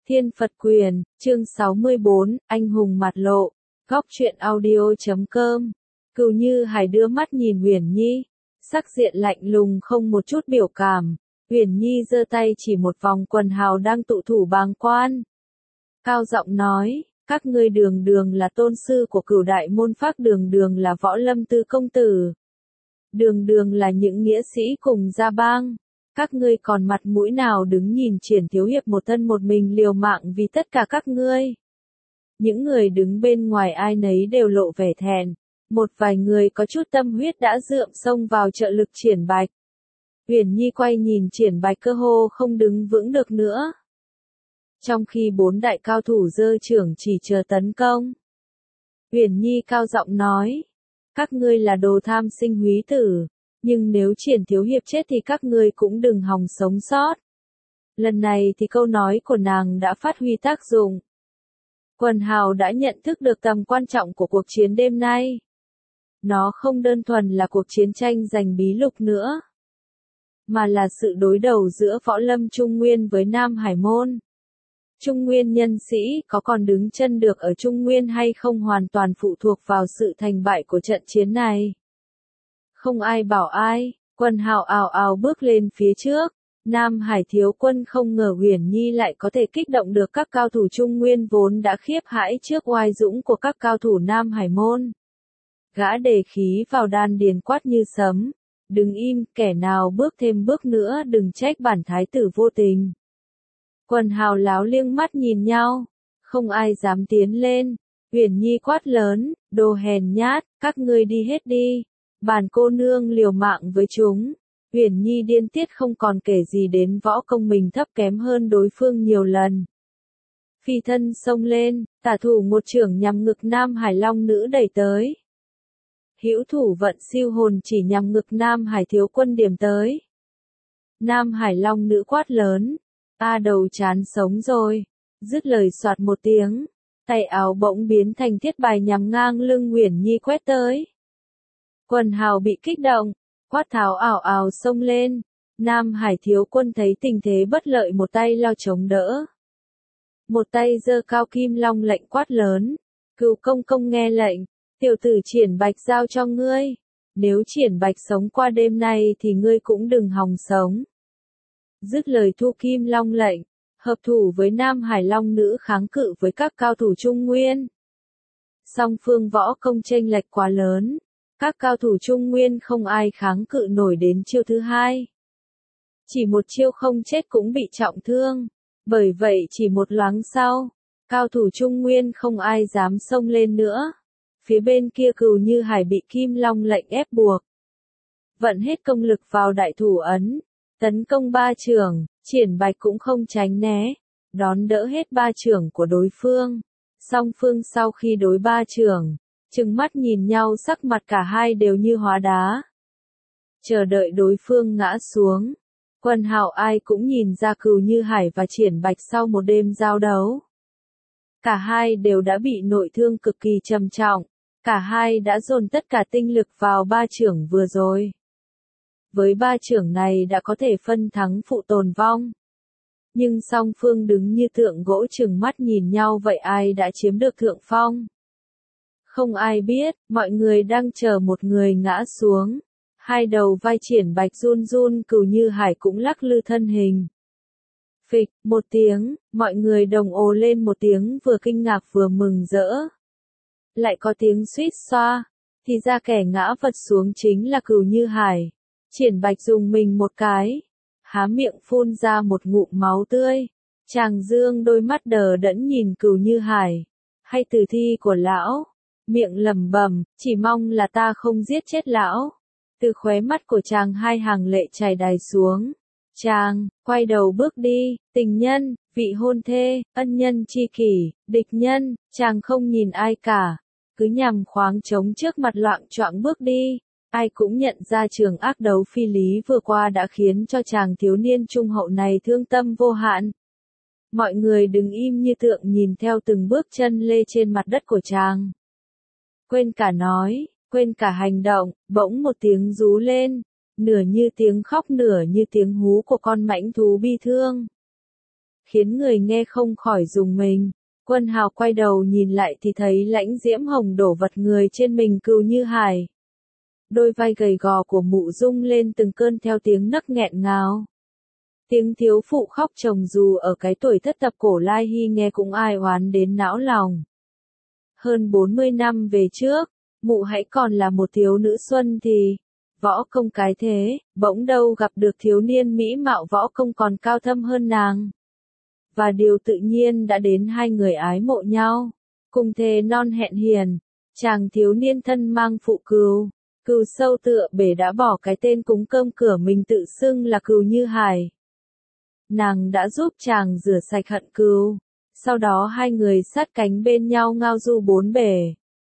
Thiên Phật Quyền, chương 64, Anh hùng mặt lộ, góc truyện audio.com. Cửu Như Hải đưa mắt nhìn Uyển Nhi, sắc diện lạnh lùng không một chút biểu cảm. Uyển Nhi giơ tay chỉ một vòng quần hào đang tụ thủ bàng quan. Cao giọng nói, các ngươi Đường Đường là tôn sư của Cửu đại môn phái, Đường Đường là Võ Lâm Tư công tử. Đường Đường là những nghĩa sĩ cùng gia bang. Các ngươi còn mặt mũi nào đứng nhìn Triển thiếu hiệp một thân một mình liều mạng vì tất cả các ngươi. Những người đứng bên ngoài ai nấy đều lộ vẻ thẹn, một vài người có chút tâm huyết đã dượm xông vào trợ lực Triển Bạch. Uyển Nhi quay nhìn Triển Bạch cơ hồ không đứng vững được nữa. Trong khi bốn đại cao thủ giơ chưởng chỉ chờ tấn công, Uyển Nhi cao giọng nói, các ngươi là đồ tham sinh húy tử. Nhưng nếu Triển thiếu hiệp chết thì các ngươi cũng đừng hòng sống sót. Lần này thì câu nói của nàng đã phát huy tác dụng. Quần hào đã nhận thức được tầm quan trọng của cuộc chiến đêm nay. Nó không đơn thuần là cuộc chiến tranh giành bí lục nữa, mà là sự đối đầu giữa Võ Lâm Trung Nguyên với Nam Hải Môn. Trung Nguyên nhân sĩ có còn đứng chân được ở Trung Nguyên hay không hoàn toàn phụ thuộc vào sự thành bại của trận chiến này. Không ai bảo ai, quần hào ào ào bước lên phía trước. Nam Hải thiếu quân không ngờ Uyển Nhi lại có thể kích động được các cao thủ Trung Nguyên vốn đã khiếp hãi trước oai dũng của các cao thủ Nam Hải môn. Gã đề khí vào đan điền quát như sấm, đừng im, kẻ nào bước thêm bước nữa đừng trách bản thái tử vô tình. Quần hào láo liêng mắt nhìn nhau, không ai dám tiến lên. Uyển Nhi quát lớn, đồ hèn nhát, các ngươi đi hết đi. Bản cô nương liều mạng với chúng. Uyển Nhi điên tiết không còn kể gì đến võ công mình thấp kém hơn đối phương nhiều lần. Phi thân xông lên, tả thủ một chưởng nhằm ngực Nam Hải Long nữ đẩy tới. Hữu thủ vận siêu hồn chỉ nhằm ngực Nam Hải thiếu quân điểm tới. Nam Hải Long nữ quát lớn, ta đầu chán sống rồi. Dứt lời soạt một tiếng, tay áo bỗng biến thành thiết bài nhằm ngang lưng Uyển Nhi quét tới. Quần hào bị kích động, quát tháo ảo ảo xông lên. Nam Hải thiếu quân thấy tình thế bất lợi một tay lao chống đỡ, một tay giơ cao kim long lệnh quát lớn, Cửu công công nghe lệnh, tiểu tử Triển Bạch giao cho ngươi. Nếu Triển Bạch sống qua đêm nay thì ngươi cũng đừng hòng sống. Dứt lời thu kim long lệnh, hợp thủ với Nam Hải Long nữ kháng cự với các cao thủ Trung Nguyên. Song phương võ công chênh lệch quá lớn. Các cao thủ Trung Nguyên không ai kháng cự nổi đến chiêu thứ hai. Chỉ một chiêu không chết cũng bị trọng thương. Bởi vậy chỉ một loáng sau, cao thủ Trung Nguyên không ai dám xông lên nữa. Phía bên kia Cửu Như Hải bị Kim Long lệnh ép buộc. Vận hết công lực vào đại thủ ấn. Tấn công ba chưởng, Triển Bạch cũng không tránh né. Đón đỡ hết ba chưởng của đối phương. Song phương sau khi đối ba chưởng, trừng mắt nhìn nhau sắc mặt cả hai đều như hóa đá. Chờ đợi đối phương ngã xuống. Quần hào ai cũng nhìn ra Cửu Như Hải và Triển Bạch sau một đêm giao đấu. Cả hai đều đã bị nội thương cực kỳ trầm trọng. Cả hai đã dồn tất cả tinh lực vào ba chưởng vừa rồi. Với ba chưởng này đã có thể phân thắng phụ tồn vong. Nhưng song phương đứng như tượng gỗ trừng mắt nhìn nhau vậy ai đã chiếm được thượng phong. Không ai biết, mọi người đang chờ một người ngã xuống. Hai đầu vai Triển Bạch run run, Cửu Như Hải cũng lắc lư thân hình. Phịch, một tiếng, mọi người đồng ồ lên một tiếng vừa kinh ngạc vừa mừng rỡ. Lại có tiếng suýt xoa, thì ra kẻ ngã vật xuống chính là Cửu Như Hải. Triển Bạch dùng mình một cái, há miệng phun ra một ngụm máu tươi. Chàng dương đôi mắt đờ đẫn nhìn Cửu Như Hải. Hay tử thi của lão. Miệng lẩm bẩm, chỉ mong là ta không giết chết lão. Từ khóe mắt của chàng hai hàng lệ chảy đài xuống. Chàng, quay đầu bước đi, tình nhân, vị hôn thê, ân nhân tri kỷ, địch nhân, chàng không nhìn ai cả. Cứ nhằm khoáng trống trước mặt loạng choạng bước đi. Ai cũng nhận ra trường ác đấu phi lý vừa qua đã khiến cho chàng thiếu niên trung hậu này thương tâm vô hạn. Mọi người đứng im như tượng nhìn theo từng bước chân lê trên mặt đất của chàng. Quên cả nói, quên cả hành động, bỗng một tiếng rú lên, nửa như tiếng khóc nửa như tiếng hú của con mãnh thú bi thương. khiến người nghe không khỏi rùng mình. Quân Hào quay đầu nhìn lại thì thấy Lãnh Diễm Hồng đổ vật người trên mình Cừu Như Hải. Đôi vai gầy gò của mụ rung lên từng cơn theo tiếng nấc nghẹn ngào. Tiếng thiếu phụ khóc chồng dù ở cái tuổi thất thập cổ lai hy nghe cũng ai oán đến não lòng. Hơn 40 năm về trước, mụ hãy còn là một thiếu nữ xuân thì, võ công cái thế, bỗng đâu gặp được thiếu niên mỹ mạo võ công còn cao thâm hơn nàng. Và điều tự nhiên đã đến hai người ái mộ nhau, cùng thề non hẹn hiền, chàng thiếu niên thân mang phụ cừu, cừu sâu tựa bể đã bỏ cái tên cúng cơm cửa mình tự xưng là Cừu Như Hải. Nàng đã giúp chàng rửa sạch hận cừu, sau đó hai người sát cánh bên nhau ngao du bốn bể.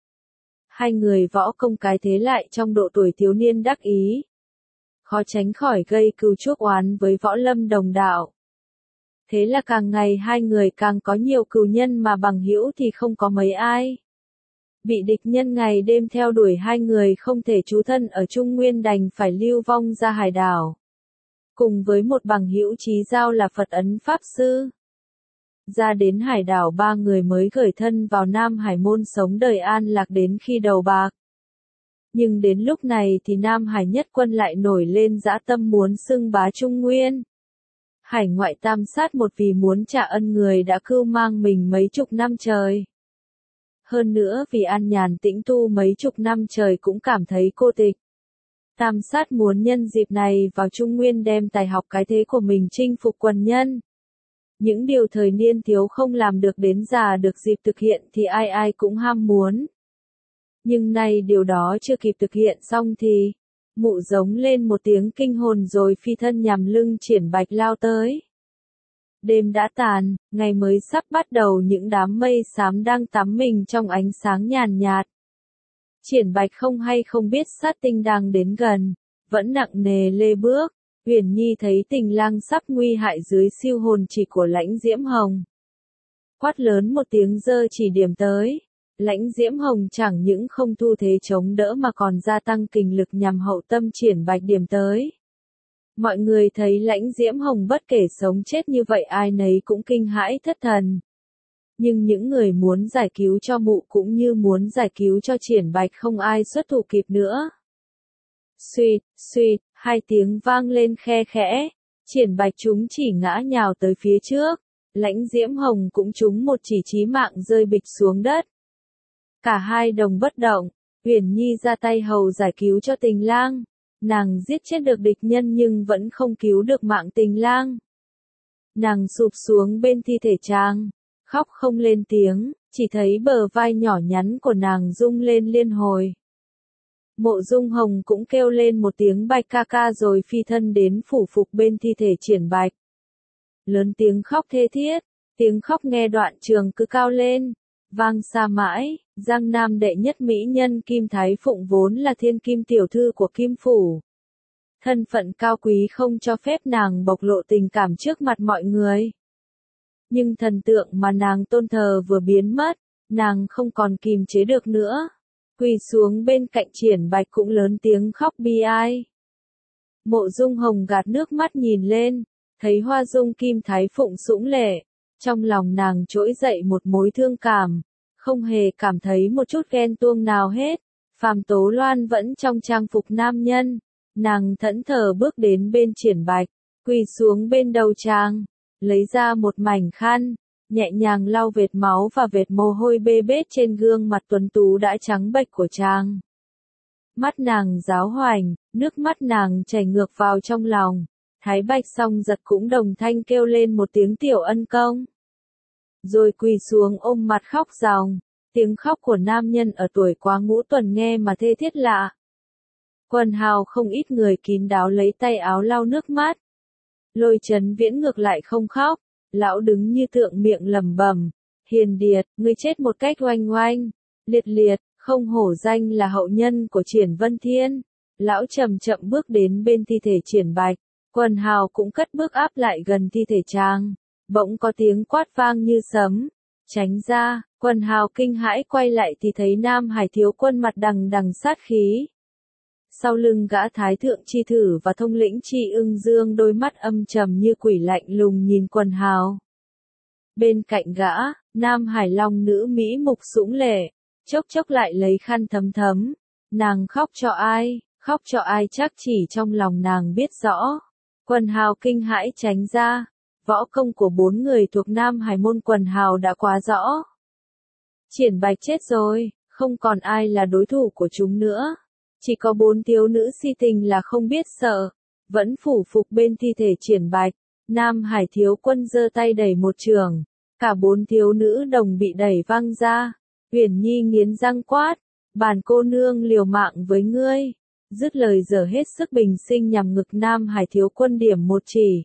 Hai người võ công cái thế lại trong độ tuổi thiếu niên đắc ý, khó tránh khỏi gây cừu chuốc oán với võ lâm đồng đạo. Thế là càng ngày hai người càng có nhiều cừu nhân mà bằng hữu thì không có mấy ai. Bị địch nhân ngày đêm theo đuổi hai người không thể trú thân ở Trung Nguyên đành phải lưu vong ra hải đảo. Cùng với một bằng hữu chí giao là Phật Ấn Pháp Sư. Ra đến hải đảo ba người mới gởi thân vào Nam Hải môn sống đời an lạc đến khi đầu bạc. Nhưng đến lúc này thì Nam Hải nhất quân lại nổi lên dã tâm muốn xưng bá Trung Nguyên. Hải ngoại tam sát một vì muốn trả ân người đã cưu mang mình mấy chục năm trời. Hơn nữa vì an nhàn tĩnh tu mấy chục năm trời cũng cảm thấy cô tịch. Tam sát muốn nhân dịp này vào Trung Nguyên đem tài học cái thế của mình chinh phục quần nhân. Những điều thời niên thiếu không làm được đến già được dịp thực hiện thì ai ai cũng ham muốn. Nhưng nay điều đó chưa kịp thực hiện xong thì, mụ giống lên một tiếng kinh hồn rồi phi thân nhằm lưng Triển Bạch lao tới. Đêm đã tàn, ngày mới sắp bắt đầu những đám mây xám đang tắm mình trong ánh sáng nhàn nhạt. Triển Bạch không hay không biết sát tinh đang đến gần, vẫn nặng nề lê bước. Huyền Nhi thấy tình lang sắp nguy hại dưới siêu hồn chỉ của Lãnh Diễm Hồng. Quát lớn một tiếng giơ chỉ điểm tới. Lãnh Diễm Hồng chẳng những không thu thế chống đỡ mà còn gia tăng kình lực nhằm hậu tâm Triển Bạch điểm tới. Mọi người thấy Lãnh Diễm Hồng bất kể sống chết như vậy ai nấy cũng kinh hãi thất thần. Nhưng những người muốn giải cứu cho mụ cũng như muốn giải cứu cho Triển Bạch không ai xuất thủ kịp nữa. Suýt, suýt, hai tiếng vang lên khe khẽ, Triển Bạch chúng chỉ ngã nhào tới phía trước, Lãnh Diễm Hồng cũng trúng một chỉ chí mạng rơi bịch xuống đất. Cả hai đồng bất động, Huyền Nhi ra tay hầu giải cứu cho Tình Lang, nàng giết chết được địch nhân nhưng vẫn không cứu được mạng Tình Lang. Nàng sụp xuống bên thi thể chàng, khóc không lên tiếng, chỉ thấy bờ vai nhỏ nhắn của nàng rung lên liên hồi. Mộ Dung Hồng cũng kêu lên một tiếng Bạch ca ca rồi phi thân đến phủ phục bên thi thể Triển Bạch. Lớn tiếng khóc thê thiết, tiếng khóc nghe đoạn trường cứ cao lên, vang xa mãi. Giang Nam đệ nhất mỹ nhân Kim Thái Phụng vốn là thiên kim tiểu thư của Kim Phủ. Thân phận cao quý không cho phép nàng bộc lộ tình cảm trước mặt mọi người. Nhưng thần tượng mà nàng tôn thờ vừa biến mất, nàng không còn kìm chế được nữa. Quỳ xuống bên cạnh Triển Bạch cũng lớn tiếng khóc bi ai. Mộ Dung Hồng gạt nước mắt nhìn lên, thấy hoa dung Kim Thái Phụng sũng lệ, trong lòng nàng trỗi dậy một mối thương cảm, không hề cảm thấy một chút ghen tuông nào hết. Phàm Tố Loan vẫn trong trang phục nam nhân, nàng thẫn thờ bước đến bên Triển Bạch, quỳ xuống bên đầu chàng, lấy ra một mảnh khăn, nhẹ nhàng lau vệt máu và vệt mồ hôi bê bết trên gương mặt tuấn tú đã trắng bệch của chàng. Mắt nàng giáo hoành, nước mắt nàng chảy ngược vào trong lòng. Thái Bạch Song giật cũng đồng thanh kêu lên một tiếng tiểu ân công. Rồi quỳ xuống ôm mặt khóc ròng, tiếng khóc của nam nhân ở tuổi quá ngũ tuần nghe mà thê thiết lạ. Quần hào không ít người kín đáo lấy tay áo lau nước mắt. Lôi Chấn Viễn ngược lại không khóc, lão đứng như tượng miệng lẩm bẩm, Hiền Điệt, ngươi chết một cách oanh oanh, liệt liệt, không hổ danh là hậu nhân của Triển Vân Thiên. Lão chậm chậm bước đến bên thi thể Triển Bạch, quần hào cũng cất bước áp lại gần thi thể chàng. Bỗng có tiếng quát vang như sấm, tránh ra, quần hào kinh hãi quay lại thì thấy Nam Hải thiếu quân mặt đằng đằng sát khí. Sau lưng gã Thái Thượng Chi Thử và Thông lĩnh Chi Ưng Dương đôi mắt âm trầm như quỷ lạnh lùng nhìn quần hào. Bên cạnh gã, Nam Hải Long nữ Mỹ mục sũng lệ, chốc chốc lại lấy khăn thấm thấm. Nàng khóc cho ai? Khóc cho ai chắc chỉ trong lòng nàng biết rõ. Quần hào kinh hãi tránh ra. Võ công của 4 người thuộc Nam Hải môn quần hào đã quá rõ. Triển Bạch chết rồi, không còn ai là đối thủ của chúng nữa. Chỉ có 4 thiếu nữ si tình là không biết sợ, vẫn phủ phục bên thi thể Triển Bạch. Nam Hải thiếu quân giơ tay đẩy một trường, cả 4 thiếu nữ đồng bị đẩy văng ra. Uyển Nhi nghiến răng quát, bản cô nương liều mạng với ngươi. Dứt lời giở hết sức bình sinh nhằm ngực Nam Hải thiếu quân điểm một chỉ.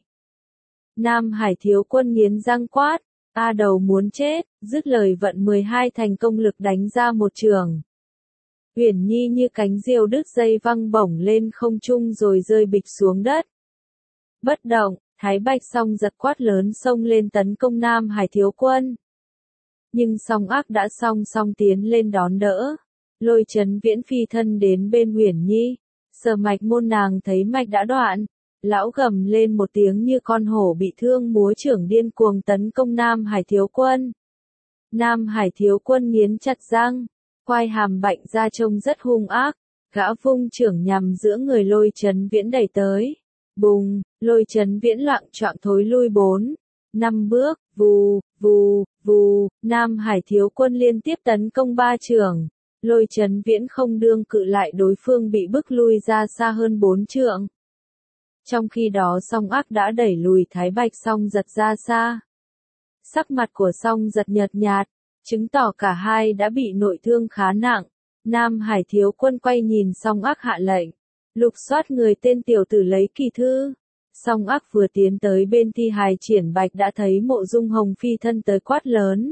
Nam Hải thiếu quân nghiến răng quát, ta đầu muốn chết, dứt lời vận 12 thành công lực đánh ra một trường. Uyển Nhi như cánh diều đứt dây văng bổng lên không trung rồi rơi bịch xuống đất. Bất động, Thái Bạch Song giật quát lớn xông lên tấn công Nam Hải thiếu quân. Nhưng Song Ác đã song tiến lên đón đỡ. Lôi Chấn Viễn phi thân đến bên Uyển Nhi, sờ mạch môn nàng thấy mạch đã đoạn. Lão gầm lên một tiếng như con hổ bị thương múa trưởng điên cuồng tấn công Nam Hải thiếu quân. Nam Hải thiếu quân nghiến chặt răng, quai hàm bạnh ra trông rất hung ác, gã vung trưởng nhằm giữa người Lôi Chấn Viễn đẩy tới. Bùng, Lôi Chấn Viễn loạng choạng thối lui 4-5 bước, vù, vù, vù, Nam Hải thiếu quân liên tiếp tấn công 3 trường. Lôi Chấn Viễn không đương cự lại đối phương bị bức lui ra xa hơn 4 trượng. Trong khi đó Song Ác đã đẩy lùi Thái Bạch Song giật ra xa. Sắc mặt của Song giật nhợt nhạt, chứng tỏ cả hai đã bị nội thương khá nặng. Nam Hải thiếu quân quay nhìn Song Ác hạ lệnh, lục soát người tên tiểu tử lấy kỳ thư. Song Ác vừa tiến tới bên thi hài Triển Bạch đã thấy Mộ Dung Hồng phi thân tới quát lớn.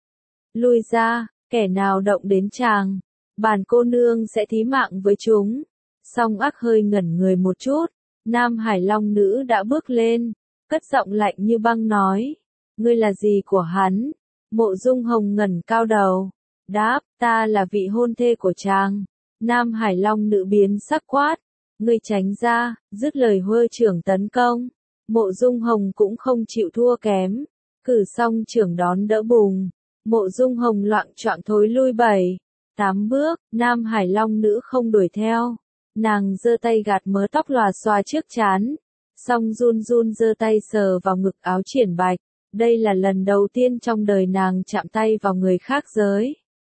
Lui ra, kẻ nào động đến chàng, bản cô nương sẽ thí mạng với chúng. Song Ác hơi ngẩn người một chút. Nam Hải Long nữ đã bước lên, cất giọng lạnh như băng nói, ngươi là gì của hắn? Mộ Dung Hồng ngẩng cao đầu, đáp, ta là vị hôn thê của chàng. Nam Hải Long nữ biến sắc quát, ngươi tránh ra, dứt lời huơ trưởng tấn công. Mộ Dung Hồng cũng không chịu thua kém, cử xong trưởng đón đỡ bùng. Mộ Dung Hồng loạng choạng thối lui 7-8 bước, Nam Hải Long nữ không đuổi theo. Nàng giơ tay gạt mớ tóc lòa xòa trước trán, xong run run giơ tay sờ vào ngực áo Triển Bạch. Đây là lần đầu tiên trong đời nàng chạm tay vào người khác giới.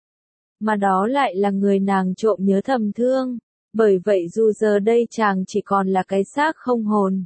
Mà đó lại là người nàng trộm nhớ thầm thương. Bởi vậy dù giờ đây chàng chỉ còn là cái xác không hồn,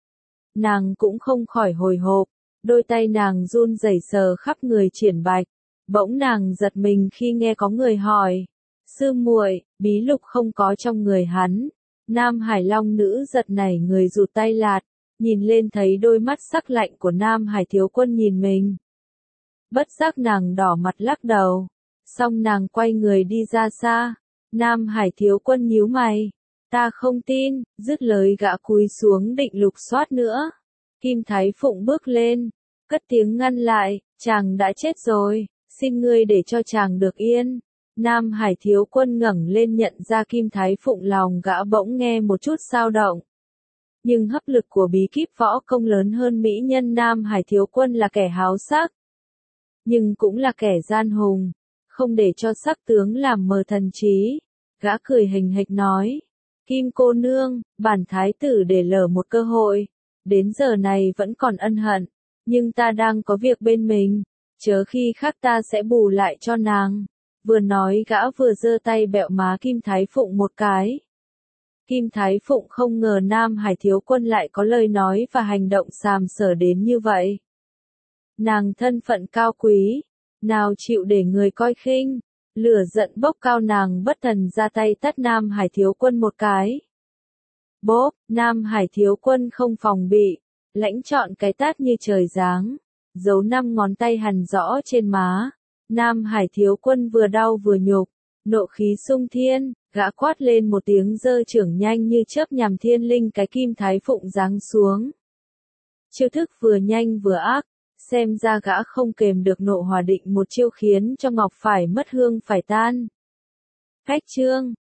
nàng cũng không khỏi hồi hộp. Đôi tay nàng run rẩy sờ khắp người Triển Bạch. Bỗng nàng giật mình khi nghe có người hỏi, sư muội, bí lục không có trong người hắn. Nam Hải Long nữ giật nảy người rụt tay lạt, nhìn lên thấy đôi mắt sắc lạnh của Nam Hải thiếu quân nhìn mình. Bất giác nàng đỏ mặt lắc đầu, xong nàng quay người đi ra xa. Nam Hải thiếu quân nhíu mày, ta không tin, dứt lời gã cúi xuống định lục soát nữa. Kim Thái Phụng bước lên, cất tiếng ngăn lại, chàng đã chết rồi, xin ngươi để cho chàng được yên. Nam Hải thiếu quân ngẩng lên nhận ra Kim Thái Phụng, lòng gã bỗng nghe một chút dao động. Nhưng hấp lực của bí kíp võ công lớn hơn mỹ nhân. Nam Hải thiếu quân là kẻ háo sắc, nhưng cũng là kẻ gian hùng, không để cho sắc tướng làm mờ thần trí. Gã cười hình hịch nói, Kim cô nương, bản thái tử để lỡ một cơ hội, đến giờ này vẫn còn ân hận, nhưng ta đang có việc bên mình, chớ khi khác ta sẽ bù lại cho nàng. Vừa nói gã vừa giơ tay bẹo má Kim Thái Phụng một cái. Kim Thái Phụng không ngờ Nam Hải thiếu quân lại có lời nói và hành động sàm sỡ đến như vậy. Nàng thân phận cao quý, nào chịu để người coi khinh. Lửa giận bốc cao, nàng bất thần ra tay tát Nam Hải thiếu quân một cái. Bốp, Nam Hải thiếu quân không phòng bị, lãnh trọn cái tát như trời giáng, dấu 5 ngón tay hằn rõ trên má. Nam Hải thiếu quân vừa đau vừa nhục, nộ khí sung thiên, gã quát lên một tiếng giơ trưởng nhanh như chớp nhằm thiên linh cái Kim Thái Phụng giáng xuống. Chiêu thức vừa nhanh vừa ác, xem ra gã không kềm được nộ hòa định một chiêu khiến cho ngọc phải mất hương phải tan. Cách chương